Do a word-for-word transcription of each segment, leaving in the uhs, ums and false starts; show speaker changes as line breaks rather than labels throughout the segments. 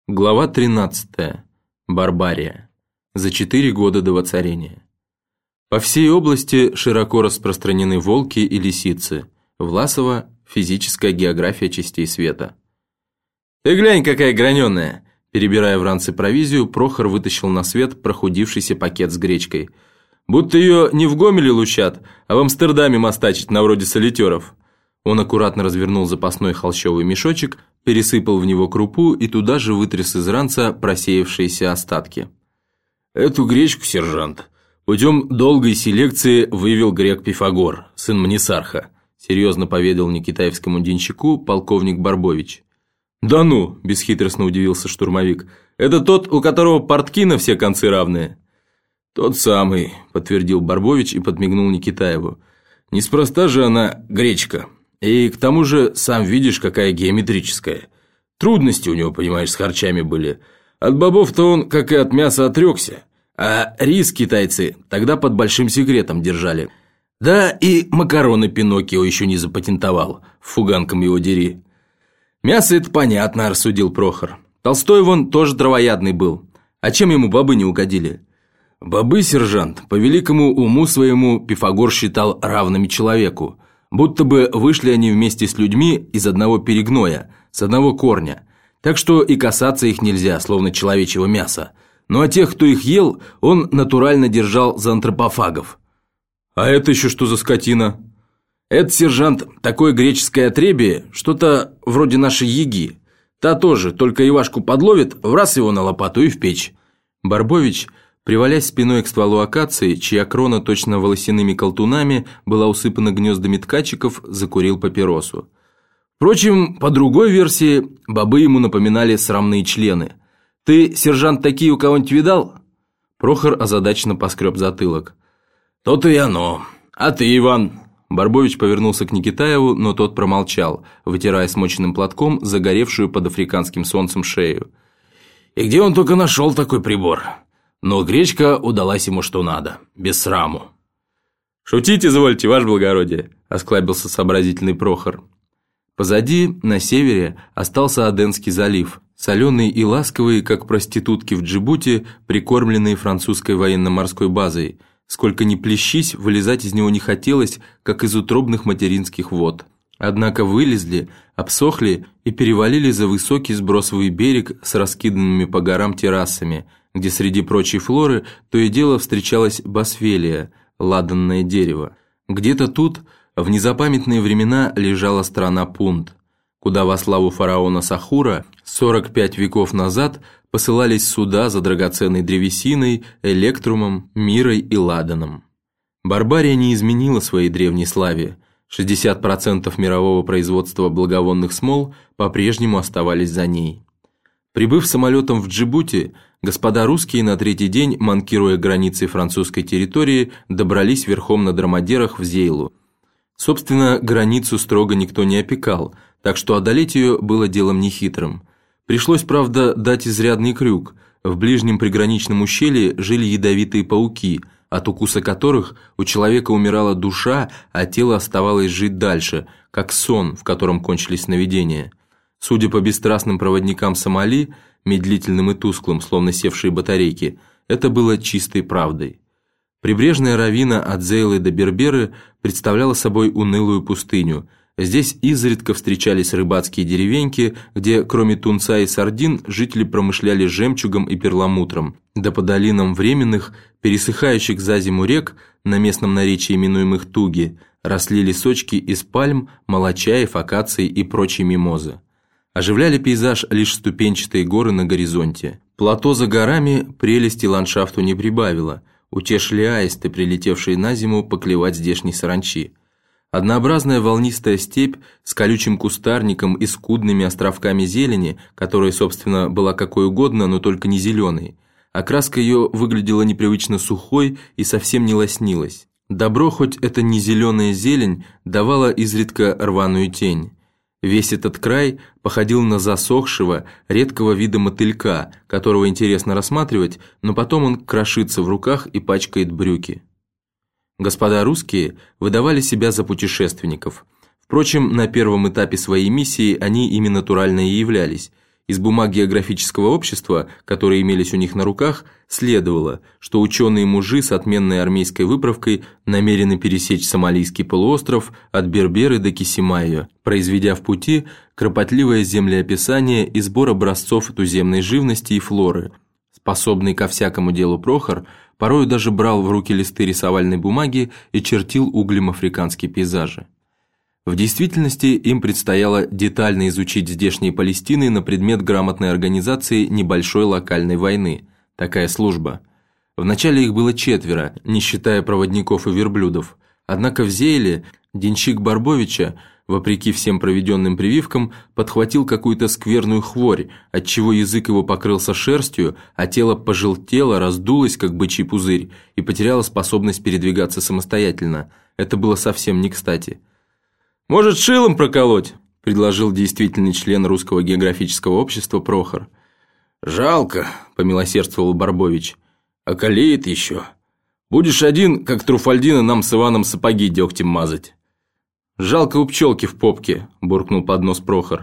Глава тринадцатая. Барбария. За четыре года до воцарения. По всей области широко распространены волки и лисицы. Власова. Физическая география частей света. «Ты глянь, какая граненая!» Перебирая в ранце провизию, Прохор вытащил на свет прохудившийся пакет с гречкой. «Будто ее не в Гомеле лущат, а в Амстердаме мастачат на вроде солитеров». Он аккуратно развернул запасной холщовый мешочек, пересыпал в него крупу и туда же вытряс из ранца просеявшиеся остатки. «Эту гречку, сержант, путем долгой селекции вывел грек Пифагор, сын Мнесарха», серьезно поведал никитаевскому денщику полковник Барбович. «Да ну!» – бесхитростно удивился штурмовик. «Это тот, у которого портки на все концы равные?» «Тот самый», – подтвердил Барбович и подмигнул Никитаеву. «Неспроста же она гречка. И к тому же, сам видишь, какая геометрическая. Трудности у него, понимаешь, с харчами были. От бобов-то он, как и от мяса, отрекся. А рис китайцы тогда под большим секретом держали. Да и макароны Пиноккио еще не запатентовал, фуганком его дери». «Мясо это понятно», – рассудил Прохор. «Толстой вон тоже травоядный был. А чем ему бобы не угодили?» «Бобы, сержант, по великому уму своему Пифагор считал равными человеку. Будто бы вышли они вместе с людьми из одного перегноя, с одного корня. Так что и касаться их нельзя, словно человечьего мяса. Ну а тех, кто их ел, он натурально держал за антропофагов». «А это еще что за скотина?» «Это, сержант, такое греческое отребье, что-то вроде нашей яги. Та тоже, только Ивашку подловит, враз его на лопату и в печь». Барбович, привалясь спиной к стволу акации, чья крона точно волосяными колтунами была усыпана гнездами ткачиков, закурил папиросу. Впрочем, по другой версии, бобы ему напоминали срамные члены. «Ты, сержант, такие у кого-нибудь видал?» Прохор озадаченно поскреб затылок. «То-то и оно. А ты, Иван?» Барбович повернулся к Никитаеву, но тот промолчал, вытирая смоченным платком загоревшую под африканским солнцем шею. «И где он только нашел такой прибор? Но гречка удалась ему что надо, без сраму». «Шутить извольте, ваше благородие», – осклабился сообразительный Прохор. Позади, на севере, остался Аденский залив, соленый и ласковый, как проститутки в Джибути, прикормленные французской военно-морской базой. Сколько ни плещись, вылезать из него не хотелось, как из утробных материнских вод. Однако вылезли, обсохли и перевалили за высокий сбросовый берег с раскиданными по горам террасами, где среди прочей флоры то и дело встречалась босфелия, ладанное дерево. Где-то тут в незапамятные времена лежала страна Пунт, куда во славу фараона Сахура сорок пять веков назад посылались суда за драгоценной древесиной, электрумом, мирой и ладаном. Барбария не изменила своей древней славе. шестьдесят процентов мирового производства благовонных смол по-прежнему оставались за ней. Прибыв самолетом в Джибути, господа русские на третий день, манкируя границей французской территории, добрались верхом на дромадерах в Зейлу. Собственно, границу строго никто не опекал, так что одолеть ее было делом нехитрым. Пришлось, правда, дать изрядный крюк. В ближнем приграничном ущелье жили ядовитые пауки, от укуса которых у человека умирала душа, а тело оставалось жить дальше, как сон, в котором кончились сновидения. Судя по бесстрастным проводникам Сомали, медлительным и тусклым, словно севшие батарейки, это было чистой правдой. Прибрежная равнина от Зейлы до Берберы представляла собой унылую пустыню. Здесь изредка встречались рыбацкие деревеньки, где, кроме тунца и сардин, жители промышляли жемчугом и перламутром. Да по долинам временных, пересыхающих за зиму рек, на местном наречии именуемых Туги, росли лесочки из пальм, молочаев, акаций и прочей мимозы. Оживляли пейзаж лишь ступенчатые горы на горизонте. Плато за горами прелести ландшафту не прибавило, утешили аисты, прилетевшие на зиму поклевать здешней саранчи. Однообразная волнистая степь с колючим кустарником и скудными островками зелени, которая, собственно, была какой угодно, но только не зеленой. Окраска ее выглядела непривычно сухой и совсем не лоснилась. Добро, хоть это не зеленая зелень, давала изредка рваную тень. Весь этот край походил на засохшего, редкого вида мотылька, которого интересно рассматривать, но потом он крошится в руках и пачкает брюки. Господа русские выдавали себя за путешественников. Впрочем, на первом этапе своей миссии они ими натурально и являлись. Из бумаг географического общества, которые имелись у них на руках, следовало, что ученые-мужи с отменной армейской выправкой намерены пересечь Сомалийский полуостров от Берберы до Кисимайо, произведя в пути кропотливое землеописание и сбор образцов туземной живности и флоры. Способный ко всякому делу Прохор порою даже брал в руки листы рисовальной бумаги и чертил углем африканские пейзажи. В действительности им предстояло детально изучить здешние Палестины на предмет грамотной организации небольшой локальной войны, такая служба. Вначале их было четверо, не считая проводников и верблюдов, однако в Зейле денщик Барбовича, вопреки всем проведенным прививкам, подхватил какую-то скверную хворь, отчего язык его покрылся шерстью, а тело пожелтело, раздулось, как бычий пузырь, и потеряло способность передвигаться самостоятельно. Это было совсем не кстати. «Может, шилом проколоть?» – предложил действительный член Русского географического общества Прохор. «Жалко», – помилосердствовал Барбович. «Околеет еще. Будешь один, как Труфальдина, нам с Иваном сапоги дегтем мазать». «Жалко у пчелки в попке», – буркнул под нос Прохор.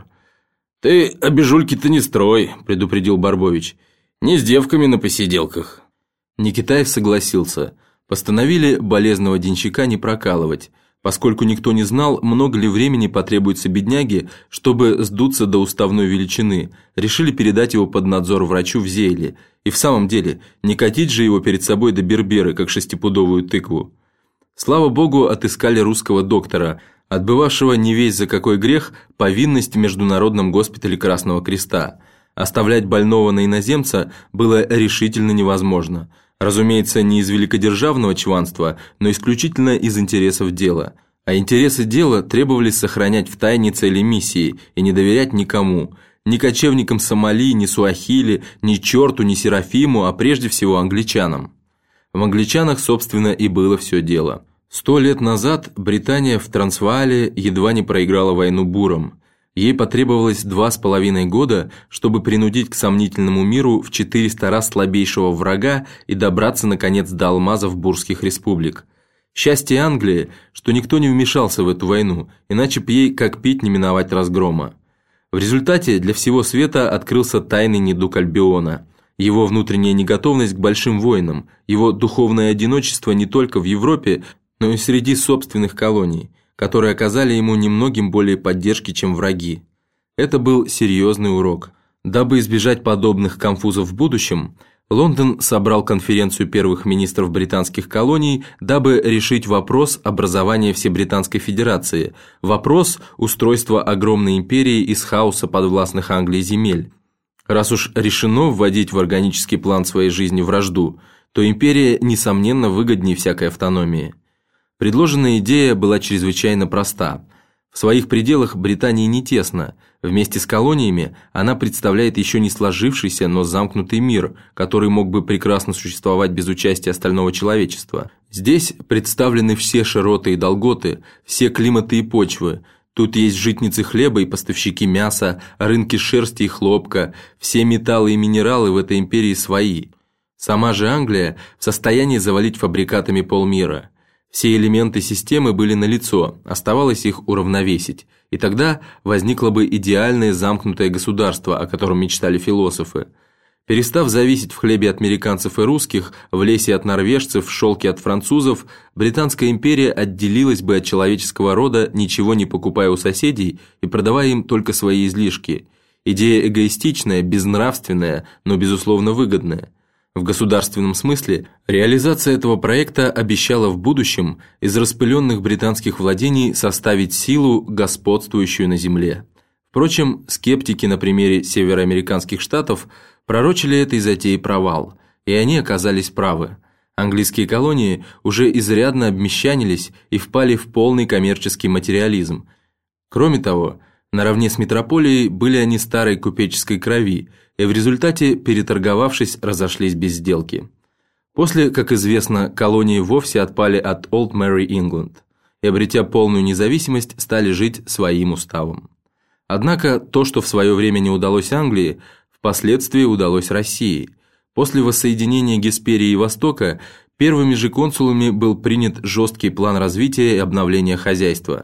«Ты обижульки-то не строй», – предупредил Барбович. «Не с девками на посиделках». Никитаев согласился. Постановили болезного денщика не прокалывать, поскольку никто не знал, много ли времени потребуется бедняге, чтобы сдуться до уставной величины, решили передать его под надзор врачу в Зейле. И в самом деле, не катить же его перед собой до Берберы, как шестипудовую тыкву. Слава богу, отыскали русского доктора, отбывавшего не весь за какой грех повинность в Международном госпитале Красного Креста. Оставлять больного на иноземца было решительно невозможно. Разумеется, не из великодержавного чванства, но исключительно из интересов дела. А интересы дела требовались сохранять в тайне цели миссии и не доверять никому. Ни кочевникам Сомали, ни Суахили, ни черту, ни Серафиму, а прежде всего англичанам. В англичанах, собственно, и было все дело. Сто лет назад Британия в Трансваале едва не проиграла войну бурам. Ей потребовалось два с половиной года, чтобы принудить к сомнительному миру в четыреста раз слабейшего врага и добраться, наконец, до алмазов бурских республик. Счастье Англии, что никто не вмешался в эту войну, иначе б ей, как пить, не миновать разгрома. В результате для всего света открылся тайный недуг Альбиона, его внутренняя неготовность к большим войнам, его духовное одиночество не только в Европе, но и среди собственных колоний, которые оказали ему немногим более поддержки, чем враги. Это был серьезный урок. Дабы избежать подобных конфузов в будущем, Лондон собрал конференцию первых министров британских колоний, дабы решить вопрос образования Всебританской Федерации, вопрос устройства огромной империи из хаоса подвластных Англии земель. Раз уж решено вводить в органический план своей жизни вражду, то империя, несомненно, выгоднее всякой автономии. Предложенная идея была чрезвычайно проста. В своих пределах Британии не тесно. Вместе с колониями она представляет еще не сложившийся, но замкнутый мир, который мог бы прекрасно существовать без участия остального человечества. Здесь представлены все широты и долготы, все климаты и почвы. Тут есть житницы хлеба и поставщики мяса, рынки шерсти и хлопка, все металлы и минералы в этой империи свои. Сама же Англия в состоянии завалить фабрикатами полмира. Все элементы системы были налицо, оставалось их уравновесить, и тогда возникло бы идеальное замкнутое государство, о котором мечтали философы. Перестав зависеть в хлебе от американцев и русских, в лесе от норвежцев, в шелке от французов, Британская империя отделилась бы от человеческого рода, ничего не покупая у соседей и продавая им только свои излишки. Идея эгоистичная, безнравственная, но безусловно выгодная. В государственном смысле реализация этого проекта обещала в будущем из распыленных британских владений составить силу, господствующую на земле. Впрочем, скептики на примере североамериканских штатов пророчили этой затеи провал, и они оказались правы. Английские колонии уже изрядно обмещанились и впали в полный коммерческий материализм. Кроме того, наравне с метрополией были они старой купеческой крови, и в результате, переторговавшись, разошлись без сделки. После, как известно, колонии вовсе отпали от Old Merry England и, обретя полную независимость, стали жить своим уставом. Однако то, что в свое время не удалось Англии, впоследствии удалось России. После воссоединения Гесперии и Востока первыми же консулами был принят жесткий план развития и обновления хозяйства.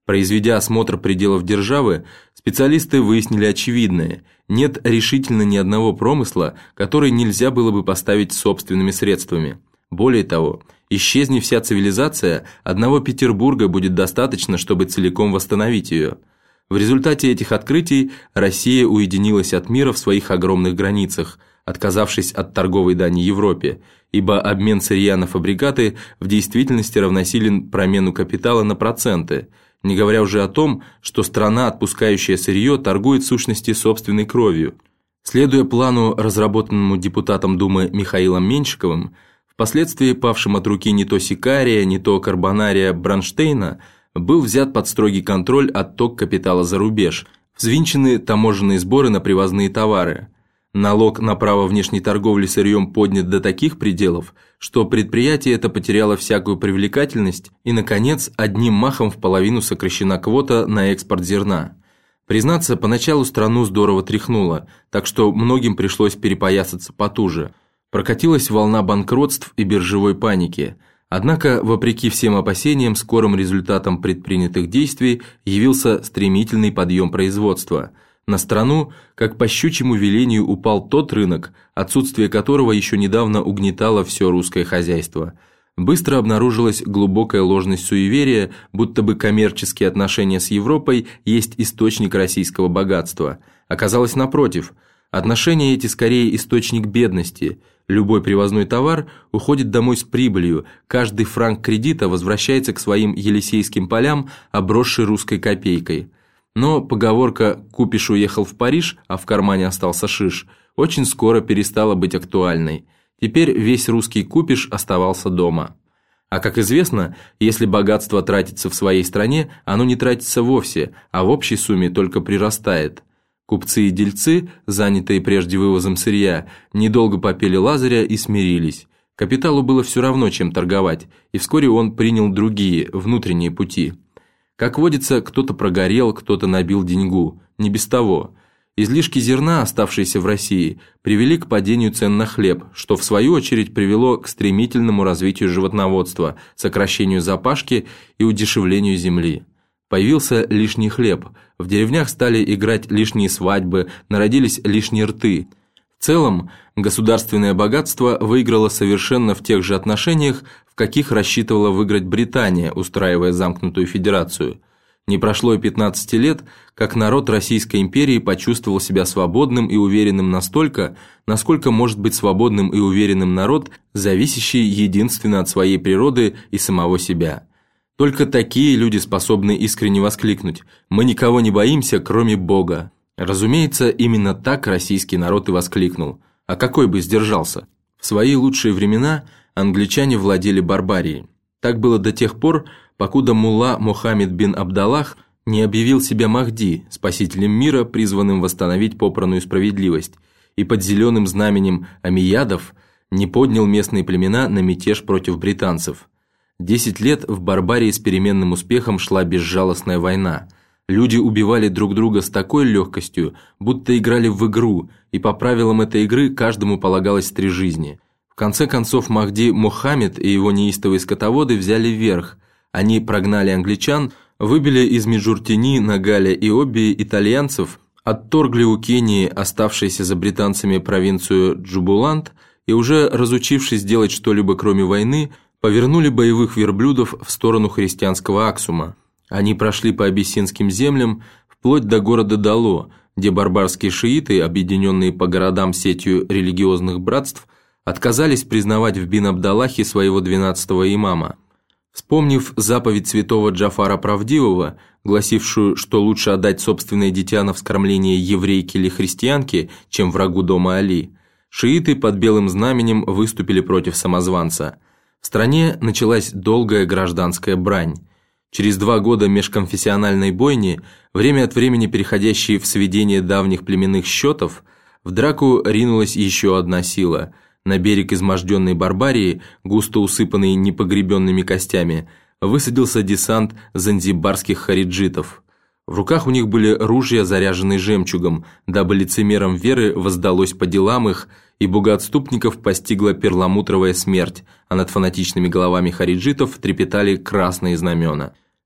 Произведя осмотр пределов державы, специалисты выяснили очевидное: нет решительно ни одного промысла, который нельзя было бы поставить собственными средствами. Более того, исчезни вся цивилизация, одного Петербурга будет достаточно, чтобы целиком восстановить ее. В результате этих открытий Россия уединилась от мира в своих огромных границах, отказавшись от торговой дани Европе, ибо обмен сырья на фабрикаты в действительности равносилен промену капитала на проценты, не говоря уже о том, что страна, отпускающая сырье, торгует в сущности собственной кровью. Следуя плану, разработанному депутатом Думы Михаилом Меньшиковым, впоследствии павшим от руки не то Сикария, не то Карбонария Бронштейна, был взят под строгий контроль отток капитала за рубеж, взвинчены таможенные сборы на привозные товары. Налог на право внешней торговли сырьем поднят до таких пределов, что предприятие это потеряло всякую привлекательность, и, наконец, одним махом в половину сокращена квота на экспорт зерна. Признаться, поначалу страну здорово тряхнуло, так что многим пришлось перепоясаться потуже. Прокатилась волна банкротств и биржевой паники. Однако, вопреки всем опасениям, скорым результатом предпринятых действий явился стремительный подъем производства. На страну, как по щучьему велению, упал тот рынок, отсутствие которого еще недавно угнетало все русское хозяйство. Быстро обнаружилась глубокая ложность суеверия, будто бы коммерческие отношения с Европой есть источник российского богатства. Оказалось напротив, отношения эти скорее источник бедности. Любой привозной товар уходит домой с прибылью, каждый франк кредита возвращается к своим Елисейским полям, обросший русской копейкой. Но поговорка «купиш уехал в Париж, а в кармане остался шиш» очень скоро перестала быть актуальной. Теперь весь русский купиш оставался дома. А как известно, если богатство тратится в своей стране, оно не тратится вовсе, а в общей сумме только прирастает. Купцы и дельцы, занятые прежде вывозом сырья, недолго попели Лазаря и смирились. Капиталу было все равно, чем торговать, и вскоре он принял другие, внутренние пути. Как водится, кто-то прогорел, кто-то набил деньгу, не без того. Излишки зерна, оставшиеся в России, привели к падению цен на хлеб, что в свою очередь привело к стремительному развитию животноводства, сокращению запашки и удешевлению земли. Появился лишний хлеб, в деревнях стали играть лишние свадьбы, народились лишние рты. В целом, государственное богатство выиграло совершенно в тех же отношениях, в каких рассчитывала выиграть Британия, устраивая замкнутую федерацию. Не прошло и пятнадцати лет, как народ Российской империи почувствовал себя свободным и уверенным настолько, насколько может быть свободным и уверенным народ, зависящий единственно от своей природы и самого себя. Только такие люди способны искренне воскликнуть: «Мы никого не боимся, кроме Бога». Разумеется, именно так российский народ и воскликнул. А какой бы сдержался? В свои лучшие времена англичане владели Барбарией. Так было до тех пор, покуда мулла Мухаммед бин Абдаллах не объявил себя Махди, спасителем мира, призванным восстановить попранную справедливость, и под зеленым знаменем амиядов не поднял местные племена на мятеж против британцев. Десять лет в Барбарии с переменным успехом шла безжалостная война. Люди убивали друг друга с такой легкостью, будто играли в игру, и по правилам этой игры каждому полагалось три жизни. В конце концов Махди Мухаммед и его неистовые скотоводы взяли верх. Они прогнали англичан, выбили из Меджуртини, Нагаля и Обби итальянцев, отторгли у Кении оставшиеся за британцами провинцию Джубуланд и, уже разучившись делать что-либо кроме войны, повернули боевых верблюдов в сторону христианского Аксума. Они прошли по абиссинским землям вплоть до города Дало, где барбарские шииты, объединенные по городам сетью религиозных братств, отказались признавать в Бин-Абдаллахе своего двенадцатого имама. Вспомнив заповедь святого Джафара Правдивого, гласившую, что лучше отдать собственное дитя на вскормление еврейке или христианке, чем врагу дома Али, шииты под белым знаменем выступили против самозванца. В стране началась долгая гражданская брань. Через два года межконфессиональной бойни, время от времени переходящей в сведение давних племенных счетов, в драку ринулась еще одна сила. На берег изможденной Барбарии, густо усыпанный непогребенными костями, высадился десант занзибарских хариджитов. В руках у них были ружья, заряженные жемчугом, дабы лицемерам веры воздалось по делам их, и богоотступников постигла перламутровая смерть, а над фанатичными головами хариджитов трепетали красные знамена.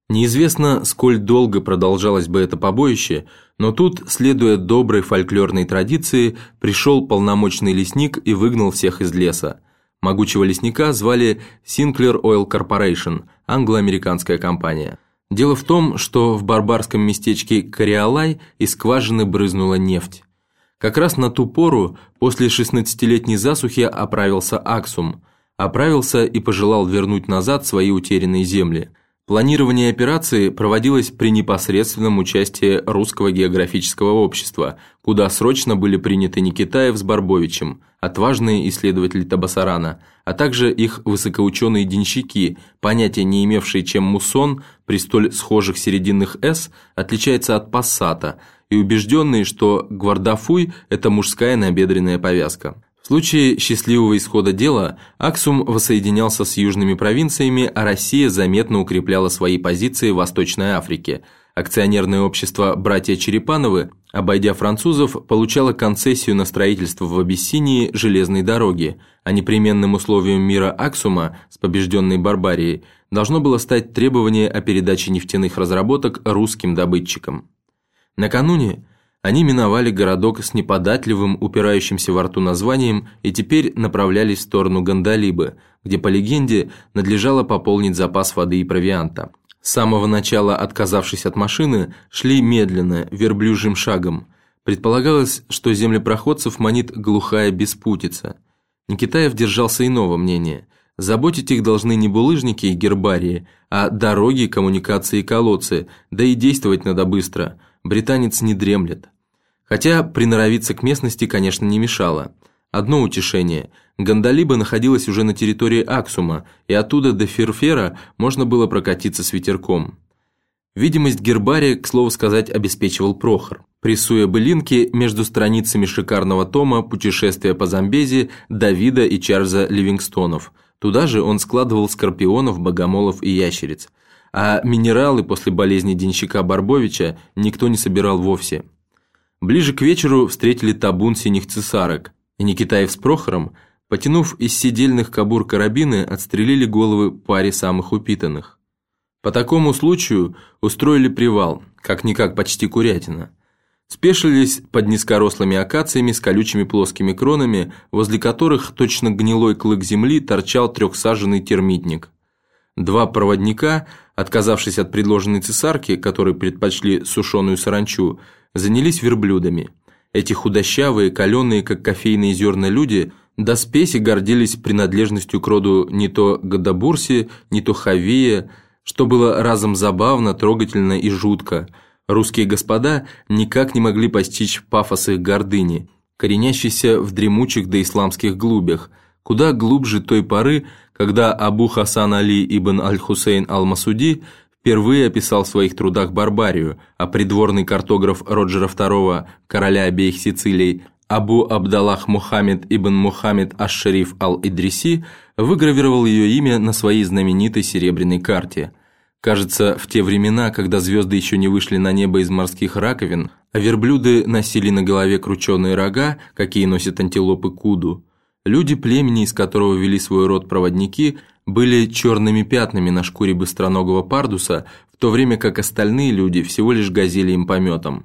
Неизвестно, сколь долго продолжалось бы это побоище, но тут, следуя доброй фольклорной традиции, пришел полномочный лесник и выгнал всех из леса. Могучего лесника звали Sinclair Oil Corporation, англо-американская компания. Дело в том, что в барбарском местечке Кориолай из скважины брызнула нефть. Как раз на ту пору, после шестнадцатилетней засухи, оправился Аксум. Оправился и пожелал вернуть назад свои утерянные земли. Планирование операции проводилось при непосредственном участии Русского географического общества, куда срочно были приняты Никитаев с Барбовичем, отважные исследователи Табасарана, а также их высокоученые денщики, понятия не имевшие, чем муссон при столь схожих серединных «с» отличается от пассата, и убежденные, что гвардафуй – это мужская набедренная повязка. В случае счастливого исхода дела Аксум воссоединялся с южными провинциями, а Россия заметно укрепляла свои позиции в Восточной Африке. Акционерное общество «Братья Черепановы», обойдя французов, получало концессию на строительство в Абиссинии железной дороги, а непременным условием мира Аксума с побежденной Барбарией должно было стать требование о передаче нефтяных разработок русским добытчикам. Накануне они миновали городок с неподатливым, упирающимся во рту названием и теперь направлялись в сторону Гондолибы, где, по легенде, надлежало пополнить запас воды и провианта. С самого начала, отказавшись от машины, шли медленно, верблюжьим шагом. Предполагалось, что землепроходцев манит глухая беспутица. Никитаев держался иного мнения. Заботить их должны не булыжники и гербарии, а дороги, коммуникации и колодцы, да и действовать надо быстро. Британец не дремлет. Хотя приноровиться к местности, конечно, не мешало. Одно утешение – Гондолиба находилась уже на территории Аксума, и оттуда до Ферфера можно было прокатиться с ветерком. Видимость гербария, к слову сказать, обеспечивал Прохор, прессуя былинки между страницами шикарного тома «Путешествия по Замбези» Давида и Чарльза Ливингстонов. Туда же он складывал скорпионов, богомолов и ящериц. А минералы после болезни денщика Барбовича никто не собирал вовсе. Ближе к вечеру встретили табун синих цесарок, и Никитаев с Прохором, потянув из седельных кобур карабины, отстрелили головы паре самых упитанных. По такому случаю устроили привал, как-никак почти курятина. Спешились под низкорослыми акациями с колючими плоскими кронами, возле которых точно гнилой клык земли торчал трехсаженный термитник. Два проводника, отказавшись от предложенной цесарки, которые предпочли сушеную саранчу, занялись верблюдами. Эти худощавые, каленые, как кофейные зерна люди, до спеси гордились принадлежностью к роду не то Гадабурси, не то Хавея, что было разом забавно, трогательно и жутко. Русские господа никак не могли постичь пафос их гордыни, коренящейся в дремучих доисламских глубях, куда глубже той поры, когда Абу Хасан Али ибн аль-Хусейн аль-Масуди впервые описал в своих трудах Барбарию, а придворный картограф Роджера второго, короля обеих Сицилий, Абу Абдаллах Мухаммед ибн Мухаммед аш-Шариф аль-Идриси выгравировал ее имя на своей знаменитой серебряной карте. Кажется, в те времена, когда звезды еще не вышли на небо из морских раковин, а верблюды носили на голове крученые рога, какие носят антилопы куду, люди племени, из которого вели свой род проводники, были черными пятнами на шкуре быстроногого пардуса, в то время как остальные люди всего лишь газели им пометом.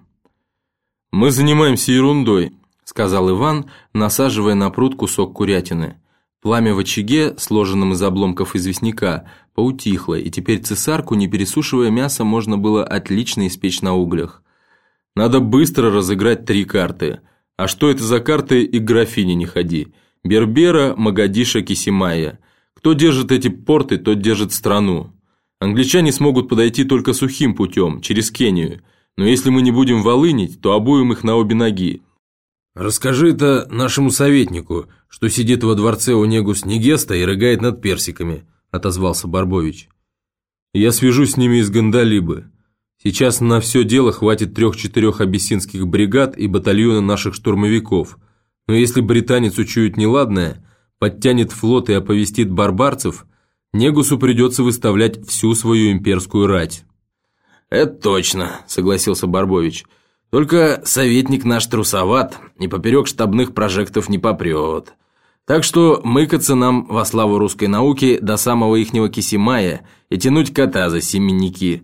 «Мы занимаемся ерундой», – сказал Иван, насаживая на пруд кусок курятины. Пламя в очаге, сложенном из обломков известняка, поутихло, и теперь цесарку, не пересушивая мясо, можно было отлично испечь на углях. «Надо быстро разыграть три карты. А что это за карты, и к графине не ходи. Бербера, Магадиша, Кисимая. Кто держит эти порты, тот держит страну. Англичане смогут подойти только сухим путем, через Кению, но если мы не будем волынить, то обуем их на обе ноги».
«Расскажи это нашему советнику, что сидит во дворце у Негус Негеста и рыгает над персиками», – отозвался Барбович.
«Я свяжусь с ними из Гондолибы. Сейчас на все дело хватит трех-четырех абиссинских бригад и батальона наших штурмовиков. Но если британец учует неладное, подтянет флот и оповестит барбарцев, Негусу придется выставлять всю свою имперскую рать».
«Это точно», – согласился Барбович. «Только советник наш трусоват и поперек штабных прожектов не попрет. Так что мыкаться нам во славу русской науки до самого ихнего Кисимая и тянуть кота за семенники.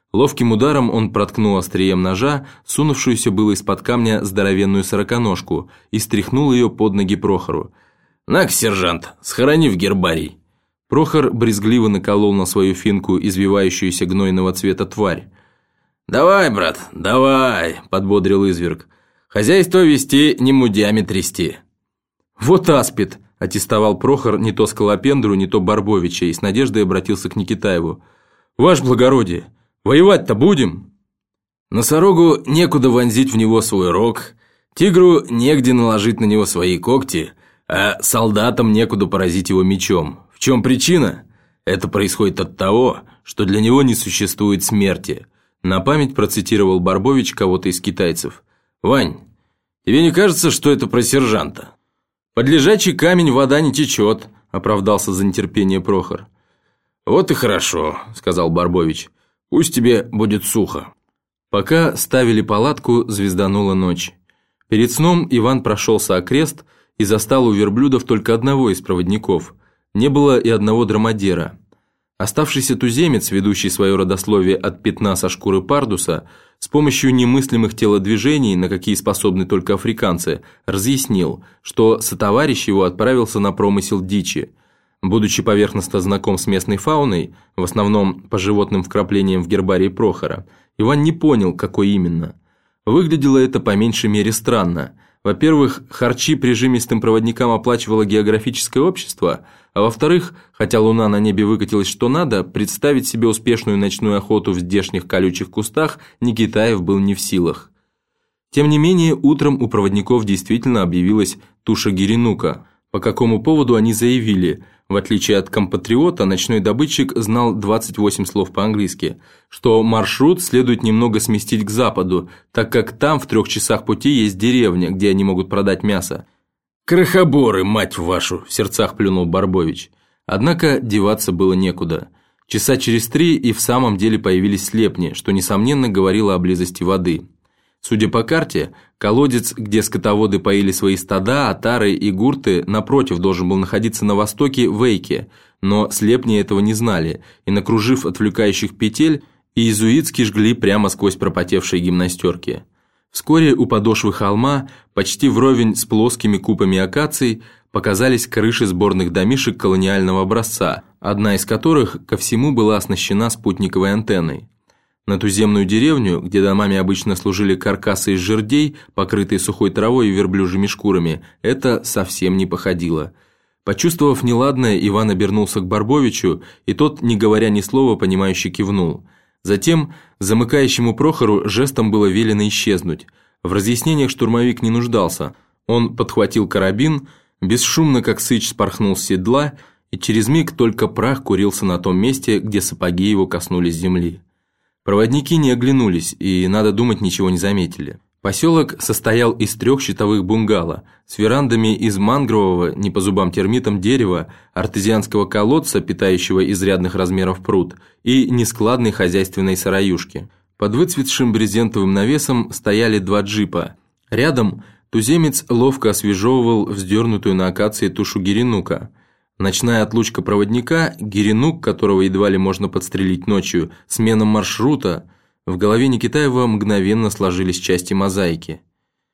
Ловким ударом он проткнул острием ножа сунувшуюся было из-под камня здоровенную сороконожку и стряхнул ее под ноги Прохору.
«На-ка, сержант, схорони в гербарий».
Прохор брезгливо наколол на свою финку извивающуюся гнойного цвета тварь.
«Давай, брат, давай», – подбодрил изверг. «Хозяйство вести, не мудями трясти».
«Вот аспид», – аттестовал Прохор не то Скалопендру, не то Барбовича и с надеждой обратился к Никитаеву. «Ваше благородие, воевать-то будем?»
«Носорогу некуда вонзить в него свой рог, тигру негде наложить на него свои когти, а солдатам некуда поразить его мечом. В чем причина? Это происходит от того, что для него не существует смерти».
На память процитировал Барбович кого-то из китайцев.
«Вань, тебе не кажется, что это про сержанта?»
«Под лежачий камень вода не течет», – оправдался за нетерпение Прохор.
«Вот и хорошо», – сказал Барбович. «Пусть тебе будет сухо».
Пока ставили палатку, звезданула ночь. Перед сном Иван прошелся окрест и застал у верблюдов только одного из проводников. Не было и одного драмадера. Оставшийся туземец, ведущий свое родословие от пятна со шкуры пардуса, с помощью немыслимых телодвижений, на какие способны только африканцы, разъяснил, что сотоварищ его отправился на промысел дичи. Будучи поверхностно знаком с местной фауной, в основном по животным вкраплениям в гербарии Прохора, Иван не понял, какой именно. Выглядело это по меньшей мере странно. Во-первых, харчи прижимистым проводникам оплачивало географическое общество, а во-вторых, хотя луна на небе выкатилась что надо, представить себе успешную ночную охоту в здешних колючих кустах Никитаев был не в силах. Тем не менее, утром у проводников действительно объявилась туша гиренука, по какому поводу они заявили, в отличие от компатриота, ночной добытчик знал двадцать восемь слов по-английски, что маршрут следует немного сместить к западу, так как там в трех часах пути есть деревня, где они могут продать мясо.
«Крохоборы, мать вашу!» – в сердцах плюнул Барбович.
Однако деваться было некуда. Часа через три и в самом деле появились слепни, что, несомненно, говорило о близости воды. Судя по карте, колодец, где скотоводы поили свои стада, отары и гурты, напротив, должен был находиться на востоке в Эйке, но слепни этого не знали, и, накружив отвлекающих петель, иезуитски жгли прямо сквозь пропотевшие гимнастерки. Вскоре у подошвы холма, почти вровень с плоскими купами акаций, показались крыши сборных домишек колониального образца, одна из которых ко всему была оснащена спутниковой антенной. На туземную деревню, где домами обычно служили каркасы из жердей, покрытые сухой травой и верблюжьими шкурами, это совсем не походило. Почувствовав неладное, Иван обернулся к Барбовичу, и тот, не говоря ни слова, понимающе кивнул. Затем замыкающему Прохору жестом было велено исчезнуть. В разъяснениях штурмовик не нуждался. Он подхватил карабин, бесшумно, как сыч, спорхнул с седла, и через миг только прах курился на том месте, где сапоги его коснулись земли. Проводники не оглянулись и, надо думать, ничего не заметили. Поселок состоял из трех щитовых бунгало с верандами из мангрового, не по зубам термитам, дерева, артезианского колодца, питающего изрядных размеров пруд, и нескладной хозяйственной сараюшки. Под выцветшим брезентовым навесом стояли два джипа. Рядом туземец ловко освежевывал вздернутую на акации тушу гиренука. Ночная отлучка проводника, гиренук, которого едва ли можно подстрелить ночью, смена маршрута. В голове Никитаева мгновенно сложились части мозаики.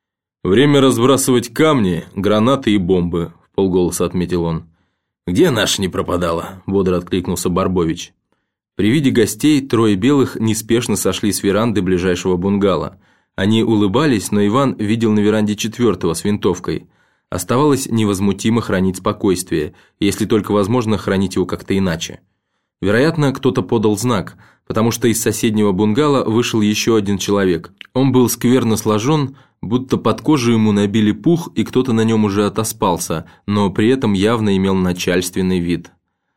«Время разбрасывать камни, гранаты и бомбы», – вполголоса отметил он. «Где наша не пропадала?» – бодро откликнулся Барбович.
При виде гостей трое белых неспешно сошли с веранды ближайшего бунгало. Они улыбались, но Иван видел на веранде четвертого с винтовкой. Оставалось невозмутимо хранить спокойствие, если только возможно хранить его как-то иначе. Вероятно, кто-то подал знак, потому что из соседнего бунгало вышел еще один человек. Он был скверно сложен, будто под кожу ему набили пух, и кто-то на нем уже отоспался, но при этом явно имел начальственный вид.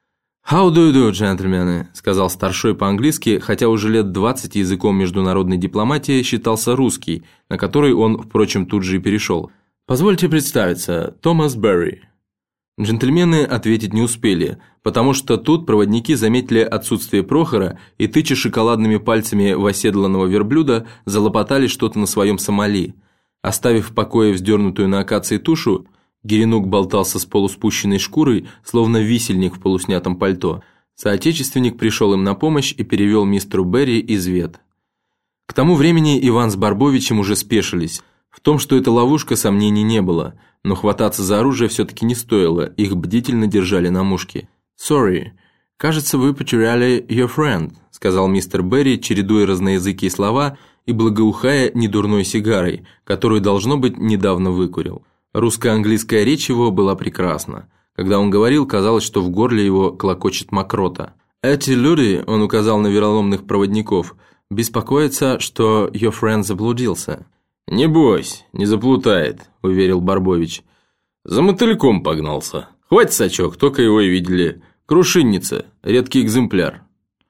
«How do you do, джентльмены?» – сказал старшой по-английски, хотя уже лет двадцать языком международной дипломатии считался русский, на который он, впрочем, тут же и перешел. «Позвольте представиться, Томас Берри». Джентльмены ответить не успели, потому что тут проводники заметили отсутствие Прохора и, тыча шоколадными пальцами в оседланного верблюда, залопотали что-то на своем сомали. Оставив в покое вздернутую на акации тушу, гиренук болтался с полуспущенной шкурой, словно висельник в полуснятом пальто. Соотечественник пришел им на помощь и перевел мистеру Берри извет. К тому времени Иван с Барбовичем уже спешились. В том, что это ловушка, сомнений не было, но хвататься за оружие все-таки не стоило, их бдительно держали на мушке. «Sorry, кажется, вы потеряли your friend», сказал мистер Берри, чередуя разноязыкие слова и благоухая недурной сигарой, которую, должно быть, недавно выкурил. Русско-английская речь его была прекрасна. Когда он говорил, казалось, что в горле его клокочет мокрота. «Эти люди», – он указал на вероломных проводников, – «беспокоятся, что your friend заблудился».
«Не бойся, не заплутает», – уверил Барбович. «За мотыльком погнался. Хватит, сачок, только его и видели. Крушинница, редкий экземпляр».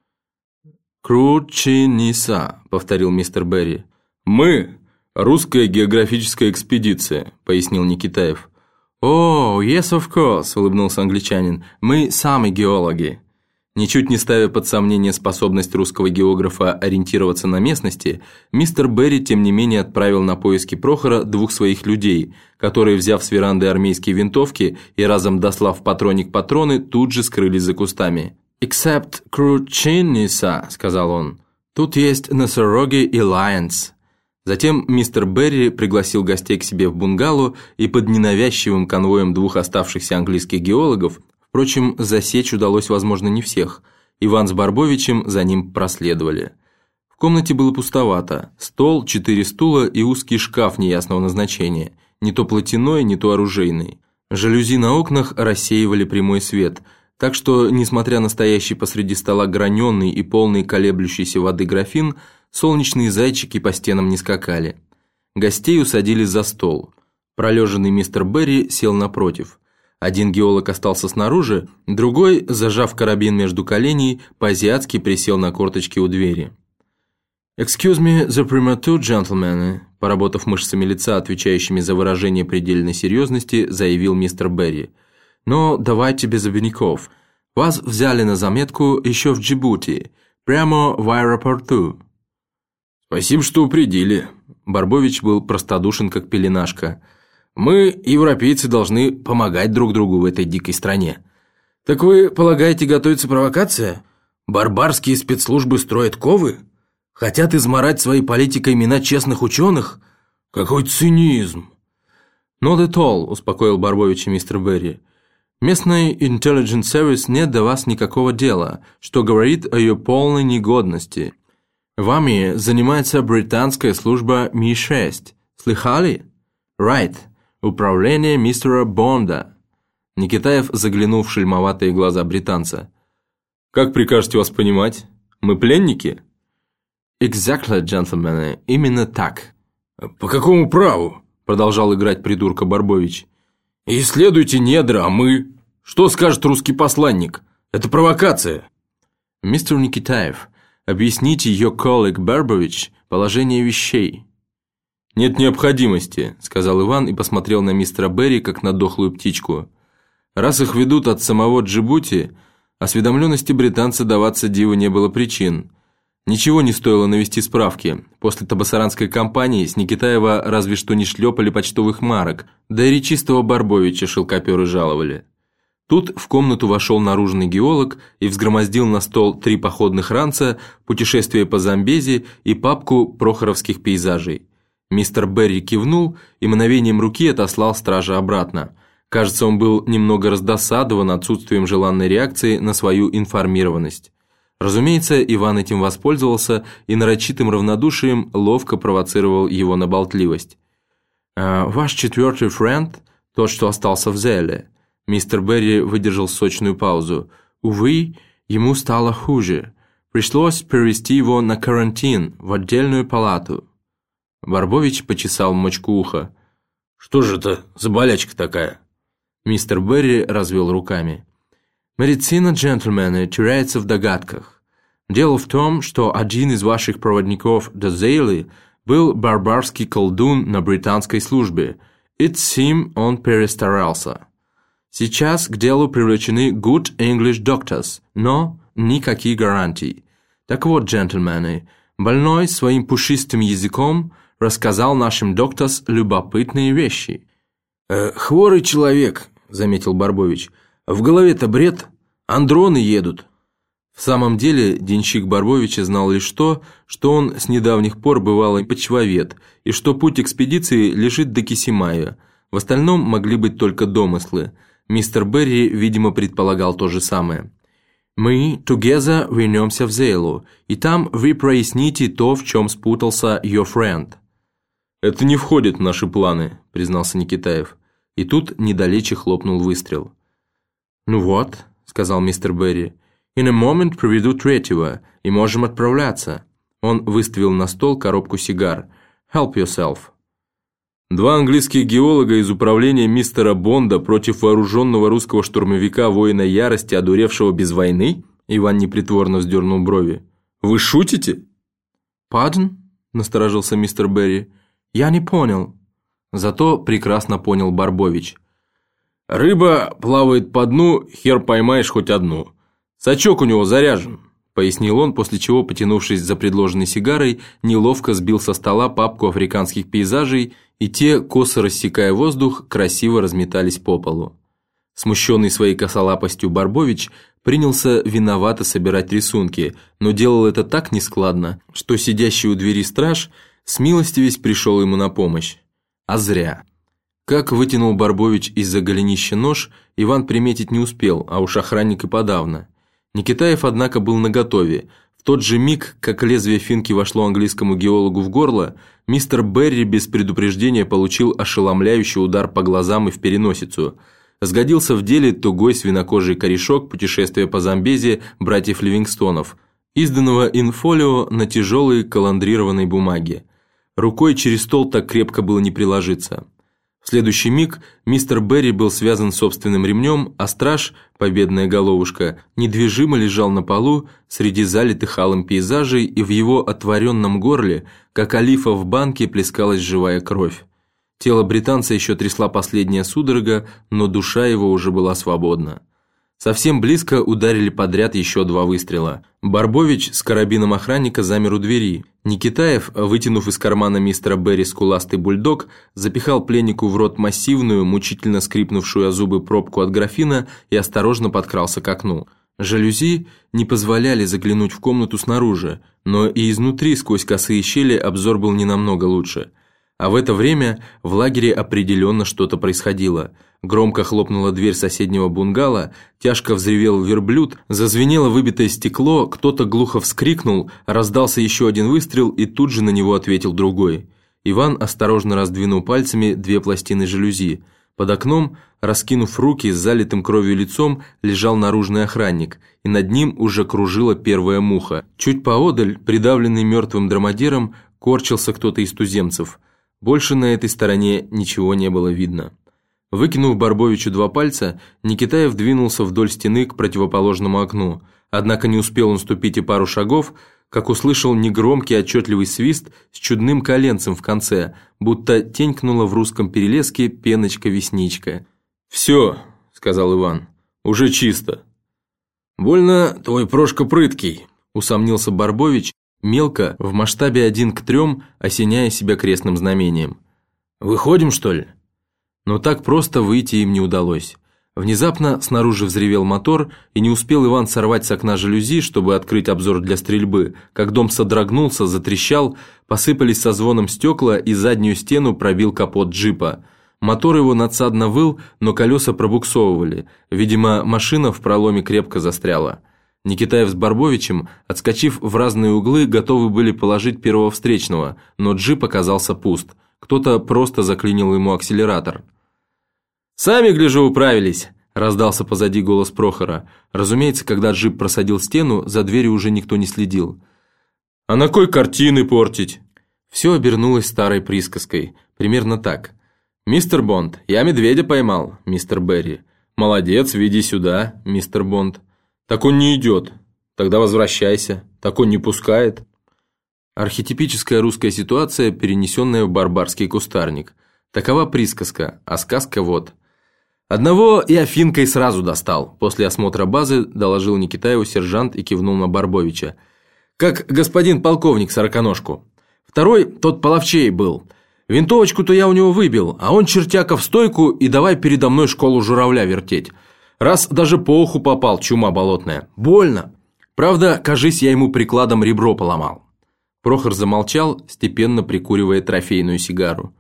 «Кручиниса», – повторил мистер Берри.
«Мы – русская географическая экспедиция», – пояснил Никитаев.
«О, oh, yes, of course», – улыбнулся англичанин. «Мы сами геологи». Ничуть не ставя под сомнение способность русского географа ориентироваться на местности, мистер Берри, тем не менее, отправил на поиски Прохора двух своих людей, которые, взяв с веранды армейские винтовки и разом дослав патроник патроны, тут же скрылись за кустами. «Except Кручиниса», – сказал он. «Тут есть носороги и лайонс». Затем мистер Берри пригласил гостей к себе в бунгало и под ненавязчивым конвоем двух оставшихся английских геологов, впрочем, засечь удалось, возможно, не всех, Иван с Барбовичем за ним проследовали. В комнате было пустовато, стол, четыре стула и узкий шкаф неясного назначения, не то платяной, не то оружейный. Жалюзи на окнах рассеивали прямой свет, так что, несмотря на стоящий посреди стола граненый и полный колеблющейся воды графин, солнечные зайчики по стенам не скакали. Гостей усадили за стол. Пролеженный мистер Берри сел напротив. Один геолог остался снаружи, другой, зажав карабин между коленей, по-азиатски присел на корточки у двери. «Excuse me the premature, gentlemen», поработав мышцами лица, отвечающими за выражение предельной серьезности, заявил мистер Берри. «Но давайте без обиняков. Вас взяли на заметку еще в Джибути, прямо в аэропорту».
«Спасибо, что упредили».
Барбович был простодушен, как пеленашка.
«Мы, европейцы, должны помогать друг другу в этой дикой стране».
«Так вы полагаете, готовится провокация? Барбарские спецслужбы строят ковы? Хотят измарать своей политикой имена честных ученых? Какой цинизм!»
«Not at all», – успокоил Барбовича мистер Берри. «Местный intelligence service нет до вас никакого дела, что говорит о ее полной негодности. Вами занимается британская служба Ми шесть. Слыхали? Right. Управление мистера Бонда». Никитаев заглянул в шельмоватые глаза британца.
«Как прикажете вас понимать? Мы пленники?»
«Exactly, gentlemen, именно так».
«По какому праву?» –
продолжал играть придурка Барбович.
«Исследуйте недра, а мы? Что скажет русский посланник? Это провокация».
«Мистер Никитаев, объясните your colleague Барбович положение вещей».
«Нет необходимости», – сказал Иван и посмотрел на мистера Берри, как на дохлую птичку. «Раз их ведут от самого Джибути, осведомленности британца даваться диву не было причин. Ничего не стоило навести справки. После табасаранской кампании с Никитаева разве что не шлепали почтовых марок, да и речистого Барбовича шелкоперы жаловали». Тут в комнату вошел наружный геолог и взгромоздил на стол три походных ранца, путешествие по Замбези и папку прохоровских пейзажей. Мистер Берри кивнул и мгновением руки отослал стража обратно. Кажется, он был немного раздосадован отсутствием желанной реакции на свою информированность. Разумеется, Иван этим воспользовался и нарочитым равнодушием ловко провоцировал его на болтливость. «Ваш четвертый френд, тот, что остался в зале». Мистер Берри выдержал сочную паузу. «Увы, ему стало хуже. Пришлось перевести его на карантин, в отдельную палату». Барбович почесал мочку уха. «Что же это за болячка такая?»
Мистер Берри развел руками. «Медицина, джентльмены, теряется в догадках. Дело в том, что один из ваших проводников до Зейли был барбарский колдун на британской службе. It seems, он перестарался. Сейчас к делу привлечены good English doctors, но никаких гарантий. Так вот, джентльмены, больной своим пушистым языком рассказал нашим докторс любопытные вещи».
Э, «Хворый человек», — заметил Барбович. «В голове-то бред. Андроны едут».
В самом деле, денщик Барбовича знал лишь то, что он с недавних пор бывалый почвовед, и что путь экспедиции лежит до Кисимаю. В остальном могли быть только домыслы. Мистер Берри, видимо, предполагал то же самое. «Мы, together, вернемся в Зейлу, и там вы проясните то, в чем спутался your friend».
«Это не входит в наши планы», – признался Никитаев.
И тут недалече хлопнул выстрел. «Ну вот», – сказал мистер Берри, – «in a moment приведу третьего, и можем отправляться». Он выставил на стол коробку сигар. «Help yourself».
Два английских геолога из управления мистера Бонда против вооруженного русского штурмовика воина ярости, одуревшего без войны? Иван непритворно вздернул брови. Вы шутите?
«Pardon?» – насторожился мистер Берри. «Я не понял». Зато прекрасно понял Барбович.
«Рыба плавает по дну, хер поймаешь хоть одну. Сачок у него заряжен», – пояснил он, после чего, потянувшись за предложенной сигарой, неловко сбил со стола папку африканских пейзажей, и те, косо рассекая воздух, красиво разметались по полу. Смущенный своей косолапостью Барбович принялся виновато собирать рисунки, но делал это так нескладно, что сидящий у двери страж смилостивясь пришел ему на помощь. А зря. Как вытянул Барбович из-за голенища нож, Иван приметить не успел, а уж охранник и подавно. Никитаев, однако, был наготове. В тот же миг, как лезвие финки вошло английскому геологу в горло, мистер Берри без предупреждения получил ошеломляющий удар по глазам и в переносицу. Сгодился в деле тугой свинокожий корешок «Путешествие по Замбези» братьев Ливингстонов, изданного инфолио на тяжелой каландрированной бумаге. Рукой через стол так крепко было не приложиться. В следующий миг мистер Берри был связан собственным ремнем, а страж, победная головушка, недвижимо лежал на полу среди залитых алым пейзажей, и в его отворенном горле, как олифа в банке, плескалась живая кровь. Тело британца еще трясла последняя судорога, но душа его уже была свободна. Совсем близко ударили подряд еще два выстрела. Барбович с карабином охранника замер у двери. Никитаев, вытянув из кармана мистера Берри скуластый бульдог, запихал пленнику в рот массивную, мучительно скрипнувшую о зубы пробку от графина и осторожно подкрался к окну. Жалюзи не позволяли заглянуть в комнату снаружи, но и изнутри сквозь косые щели обзор был не намного лучше. А в это время в лагере определенно что-то происходило. Громко хлопнула дверь соседнего бунгало, тяжко взревел верблюд, зазвенело выбитое стекло, кто-то глухо вскрикнул, раздался еще один выстрел, и тут же на него ответил другой. Иван осторожно раздвинул пальцами две пластины жалюзи. Под окном, раскинув руки с залитым кровью лицом, лежал наружный охранник, и над ним уже кружила первая муха. Чуть поодаль, придавленный мертвым драмадером, корчился кто-то из туземцев. Больше на этой стороне ничего не было видно. Выкинув Барбовичу два пальца, Никитаев двинулся вдоль стены к противоположному окну. Однако не успел он ступить и пару шагов, как услышал негромкий отчетливый свист с чудным коленцем в конце, будто тенькнула в русском перелеске пеночка-весничка. «Все», — сказал Иван, — «уже чисто». «Больно твой Прошка прыткий», — усомнился Барбович, мелко, в масштабе один к трем, осеняя себя крестным знамением. «Выходим, что ли?» Но так просто выйти им не удалось. Внезапно снаружи взревел мотор, и не успел Иван сорвать с окна жалюзи, чтобы открыть обзор для стрельбы, как дом содрогнулся, затрещал, посыпались со звоном стекла, и заднюю стену пробил капот джипа. Мотор его надсадно выл, но колеса пробуксовывали. Видимо, машина в проломе крепко застряла. Никитаев с Барбовичем, отскочив в разные углы, готовы были положить первого встречного, но джип оказался пуст. Кто-то просто заклинил ему акселератор. «Сами, гляжу, управились!» – раздался позади голос Прохора. Разумеется, когда джип просадил стену, за дверью уже никто не следил. «А на кой картины портить?»
Все обернулось старой присказкой. Примерно так. «Мистер Бонд, я медведя поймал, мистер Берри». «Молодец, веди сюда, мистер Бонд». «Так он не идет». «Тогда возвращайся». «Так он не пускает». Архетипическая русская ситуация, перенесенная в барбарский кустарник. Такова присказка, а сказка вот. «Одного я финкой сразу достал», – после осмотра базы доложил Никитаеву сержант и кивнул на Барбовича. «Как господин полковник сороконожку. Второй тот половчей был. Винтовочку-то я у него выбил, а он чертяка в стойку и давай передо мной школу журавля вертеть. Раз даже по уху попал, чума болотная. Больно. Правда, кажись, я ему прикладом ребро поломал». Прохор замолчал, степенно прикуривая трофейную сигару.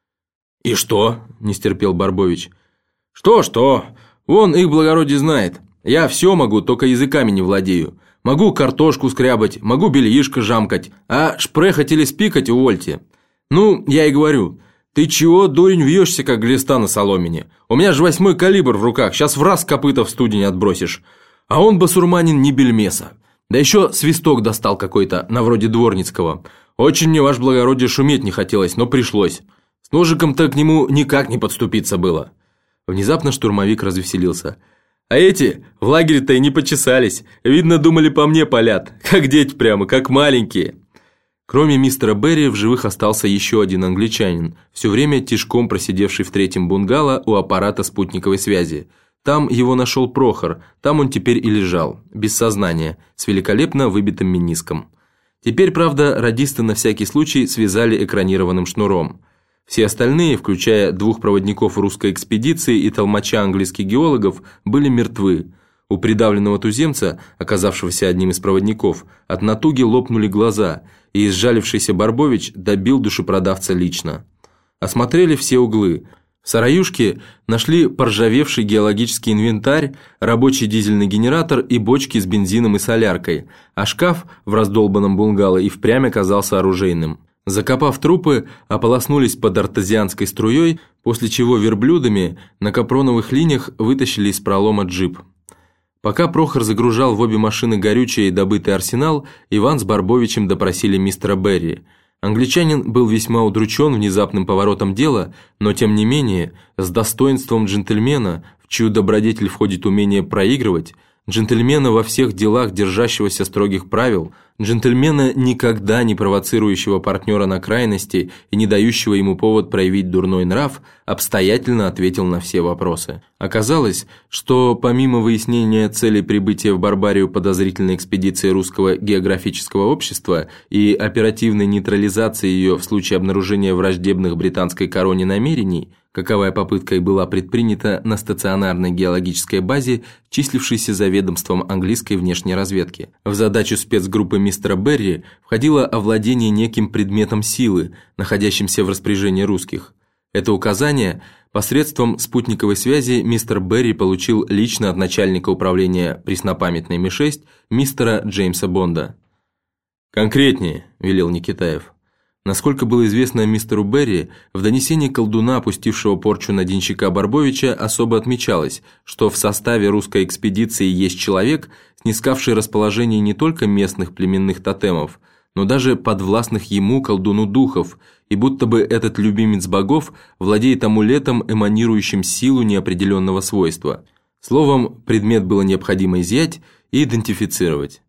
«И что?» – не стерпел Барбович. «Что-что? Вон их благородие знает. Я все могу, только языками не владею. Могу картошку скрябать, могу бельишко жамкать, а шпрехать или спикать увольте. Ну, я и говорю, ты чего, дурень, вьешься, как глиста на соломине? У меня же восьмой калибр в руках, сейчас в раз копыта в студень отбросишь. А он, басурманин, не бельмеса. Да еще свисток достал какой-то, на вроде Дворницкого. Очень мне, ваше благородие, шуметь не хотелось, но пришлось. С ножиком-то к нему никак не подступиться было». Внезапно штурмовик развеселился. «А эти в лагере-то и не почесались. Видно, думали, по мне палят. Как дети прямо, как маленькие». Кроме мистера Берри, в живых остался еще один англичанин, все время тишком просидевший в третьем бунгало у аппарата спутниковой связи. Там его нашел Прохор, там он теперь и лежал, без сознания, с великолепно выбитым мениском. Теперь, правда, радисты на всякий случай связали экранированным шнуром. Все остальные, включая двух проводников русской экспедиции и толмача английских геологов, были мертвы. У придавленного туземца, оказавшегося одним из проводников, от натуги лопнули глаза, и изжалившийся Барбович добил душепродавца лично. Осмотрели все углы. В сараюшке нашли поржавевший геологический инвентарь, рабочий дизельный генератор и бочки с бензином и соляркой, а шкаф в раздолбанном бунгало и впрямь оказался оружейным. Закопав трупы, ополоснулись под артезианской струей, после чего верблюдами на капроновых линиях вытащили из пролома джип. Пока Прохор загружал в обе машины горючее и добытый арсенал, Иван с Барбовичем допросили мистера Берри. Англичанин был весьма удручен внезапным поворотом дела, но тем не менее, с достоинством джентльмена, в чью добродетель входит умение проигрывать, джентльмена во всех делах, держащегося строгих правил, джентльмена, никогда не провоцирующего партнера на крайности и не дающего ему повод проявить дурной нрав, обстоятельно ответил на все вопросы. Оказалось, что помимо выяснения целей прибытия в Барбарию подозрительной экспедиции Русского географического общества и оперативной нейтрализации ее в случае обнаружения враждебных британской короне намерений, каковая попытка и была предпринята на стационарной геологической базе, числившейся за ведомством английской внешней разведки. В задачу спецгруппы мистера Берри входило овладение неким предметом силы, находящимся в распоряжении русских. Это указание посредством спутниковой связи мистер Берри получил лично от начальника управления преснопамятной эм шесть мистера Джеймса Бонда. «Конкретнее», – велел Никитаев. Насколько было известно мистеру Берри, в донесении колдуна, опустившего порчу на денщика Барбовича, особо отмечалось, что в составе русской экспедиции есть человек, снискавший расположение не только местных племенных тотемов, но даже подвластных ему колдуну духов, и будто бы этот любимец богов владеет амулетом, эманирующим силу неопределенного свойства. Словом, предмет было необходимо изъять и идентифицировать.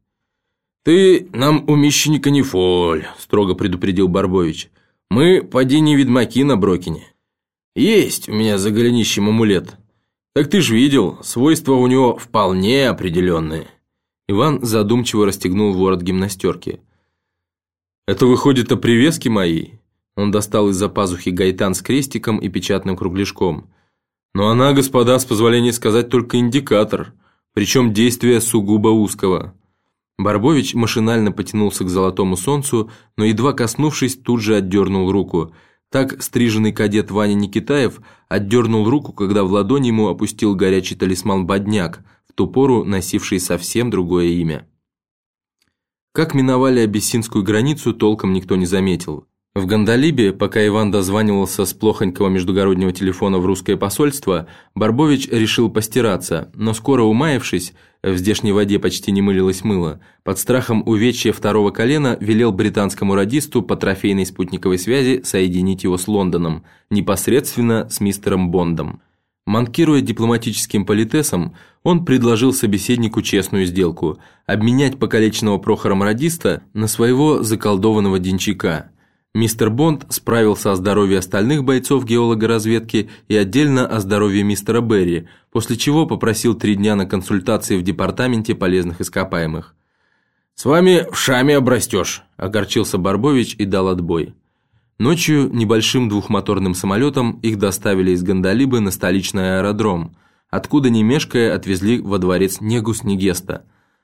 «Ты нам у мещаника не фоль», – строго предупредил Барбович. «Мы, поди, не ведьмаки на Брокине. Есть у меня за голенищем амулет. Так ты ж видел, свойства у него вполне определенные». Иван задумчиво расстегнул ворот гимнастерки. «Это выходит о привеске моей?» Он достал из-за пазухи гайтан с крестиком и печатным кругляшком. «Но она, господа, с позволения сказать, только индикатор, причем действие сугубо узкого». Барбович машинально потянулся к золотому солнцу, но, едва коснувшись, тут же отдернул руку. Так стриженный кадет Ваня Никитаев отдернул руку, когда в ладонь ему опустил горячий талисман «Бодняк», в ту пору носивший совсем другое имя. Как миновали абиссинскую границу, толком никто не заметил. В Гондолибе, пока Иван дозванивался с плохонького междугороднего телефона в русское посольство, Барбович решил постираться, но скоро умаявшись, в здешней воде почти не мылилось мыло, под страхом увечья второго колена велел британскому радисту по трофейной спутниковой связи соединить его с Лондоном, непосредственно с мистером Бондом. Манкируя дипломатическим политесом, он предложил собеседнику честную сделку – обменять покалеченного Прохором радиста на своего заколдованного денчака. Мистер Бонд справился о здоровье остальных бойцов геологоразведки и отдельно о здоровье мистера Берри, после чего попросил три дня на консультации в департаменте полезных ископаемых. «С вами в шаме обрастешь», – огорчился Барбович и дал отбой. Ночью небольшим двухмоторным самолетом их доставили из Гондолибы на столичный аэродром, откуда, не мешкая, отвезли во дворец Негус Негеста.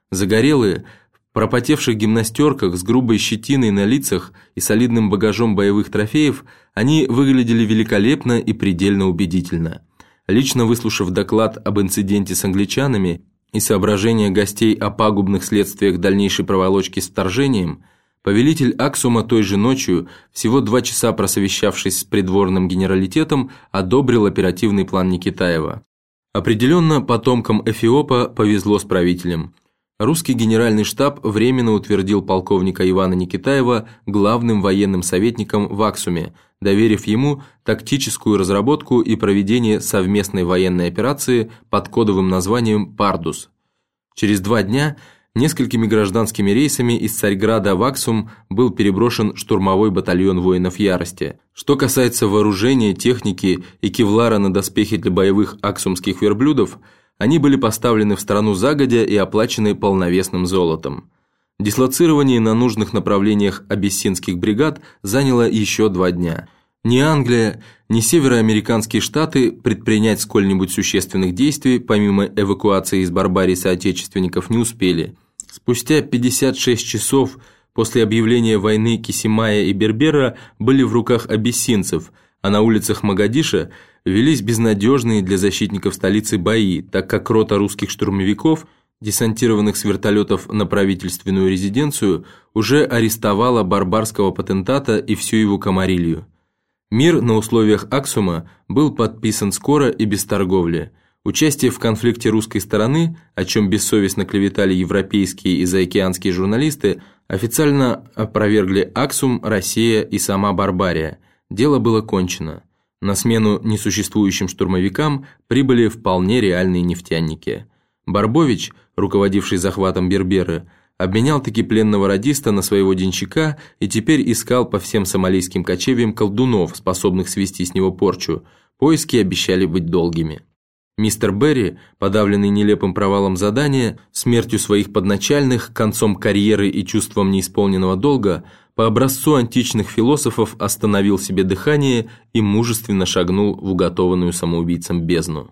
Загорелые, в пропотевших гимнастерках с грубой щетиной на лицах и солидным багажом боевых трофеев, они выглядели великолепно и предельно убедительно. Лично выслушав доклад об инциденте с англичанами и соображения гостей о пагубных следствиях дальнейшей проволочки с вторжением, повелитель Аксума той же ночью, всего два часа просовещавшись с придворным генералитетом, одобрил оперативный план Никитаева. Определенно, потомкам Эфиопа повезло с правителем. Русский генеральный штаб временно утвердил полковника Ивана Никитаева главным военным советником в Аксуме, доверив ему тактическую разработку и проведение совместной военной операции под кодовым названием «Пардус». Через два дня несколькими гражданскими рейсами из Царьграда в Аксум был переброшен штурмовой батальон воинов ярости. Что касается вооружения, техники и кевлара на доспехи для боевых аксумских верблюдов, они были поставлены в страну загодя и оплачены полновесным золотом. Дислоцирование на нужных направлениях абиссинских бригад заняло еще два дня. Ни Англия, ни североамериканские штаты предпринять сколь-нибудь существенных действий, помимо эвакуации из Барбарии соотечественников, не успели. Спустя пятьдесят шесть часов после объявления войны Кисимая и Бербера были в руках абиссинцев, а на улицах Могадишо велись безнадежные для защитников столицы бои, так как рота русских штурмовиков, десантированных с вертолетов на правительственную резиденцию, уже арестовала барбарского потентата и всю его камарилью. Мир на условиях Аксума был подписан скоро и без торговли. Участие в конфликте русской стороны, о чем бессовестно клеветали европейские и заокеанские журналисты, официально опровергли Аксум, Россия и сама Барбария. Дело было кончено. На смену несуществующим штурмовикам прибыли вполне реальные нефтяники. Барбович, руководивший захватом Берберы, обменял таки пленного радиста на своего денщика и теперь искал по всем сомалийским кочевьям колдунов, способных свести с него порчу. Поиски обещали быть долгими. Мистер Берри, подавленный нелепым провалом задания, смертью своих подначальных, концом карьеры и чувством неисполненного долга, по образцу античных философов остановил себе дыхание и мужественно шагнул в уготованную самоубийцам бездну.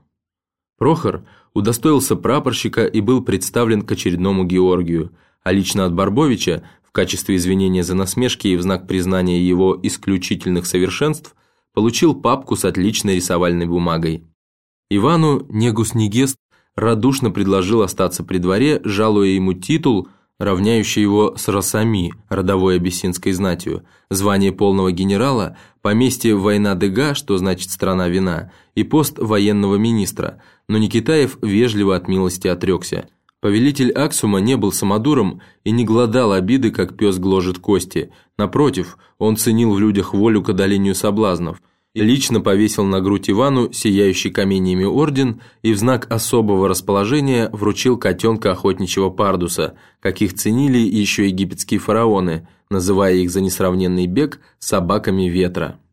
Прохор удостоился прапорщика и был представлен к очередному Георгию, а лично от Барбовича, в качестве извинения за насмешки и в знак признания его исключительных совершенств, получил папку с отличной рисовальной бумагой. Ивану Негус Нигест радушно предложил остаться при дворе, жалуя ему титул, равняющий его с Росами, родовой абиссинской знатью, звание полного генерала, поместье Война-Дега, что значит «страна вина», и пост военного министра, но Никитаев вежливо от милости отрекся. Повелитель Аксума не был самодуром и не глодал обиды, как пес гложет кости. Напротив, он ценил в людях волю к одолению соблазнов, и лично повесил на грудь Ивану сияющий каменьями орден и в знак особого расположения вручил котенка охотничьего пардуса, каких ценили еще египетские фараоны, называя их за несравненный бег собаками ветра.